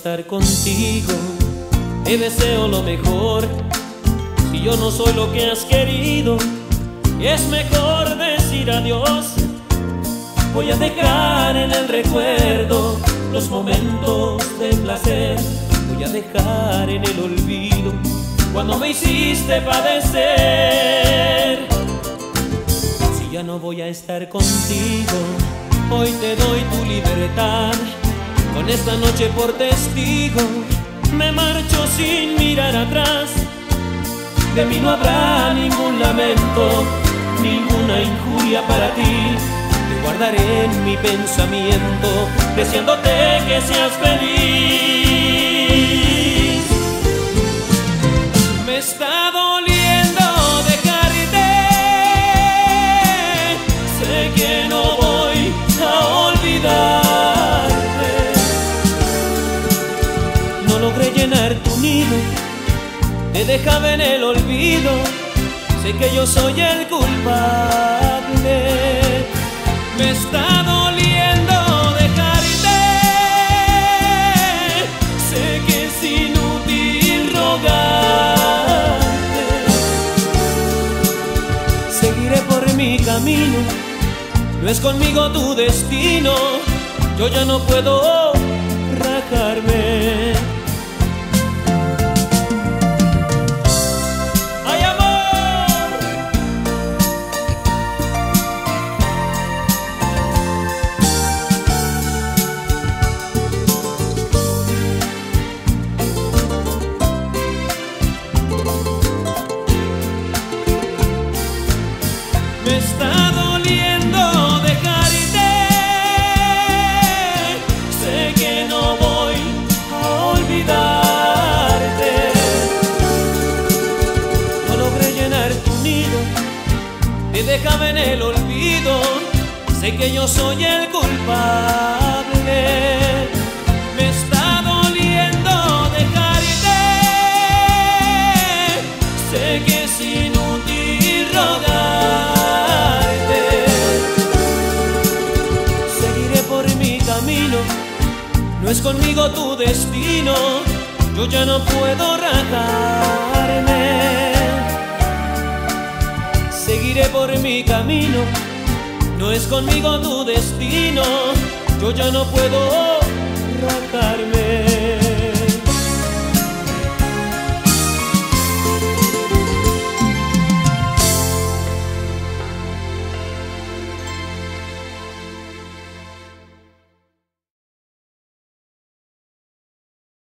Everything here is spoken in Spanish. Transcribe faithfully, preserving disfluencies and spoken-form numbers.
estar contigo, te deseo lo mejor. Si yo no soy lo que has querido, es mejor decir adiós. Voy a dejar en el recuerdo los momentos de placer. Voy a dejar en el olvido cuando me hiciste padecer. Si ya no voy a estar contigo, hoy te doy tu libertad. Con esta noche por testigo, me marcho sin mirar atrás. De mí no habrá ningún lamento, ninguna injuria para ti. Te guardaré en mi pensamiento, deseándote que seas feliz. Me está doliendo dejarte, sé que no voy a olvidarte. No logré llenar tu nido, te dejaba en el olvido. Sé que yo soy el culpable. Me está doliendo dejarte, sé que es inútil rogarte. Seguiré por mi camino, no es conmigo tu destino. Yo ya no puedo rajarme. Me está doliendo dejarte, sé que no voy a olvidarte. No logré llenar tu nido, te dejaba en el olvido. Sé que yo soy el culpable. Me está doliendo dejarte, sé que es inútil rogar. No es conmigo tu destino, yo ya no puedo rajarme. Seguiré por mi camino, no es conmigo tu destino, yo ya no puedo rajarme.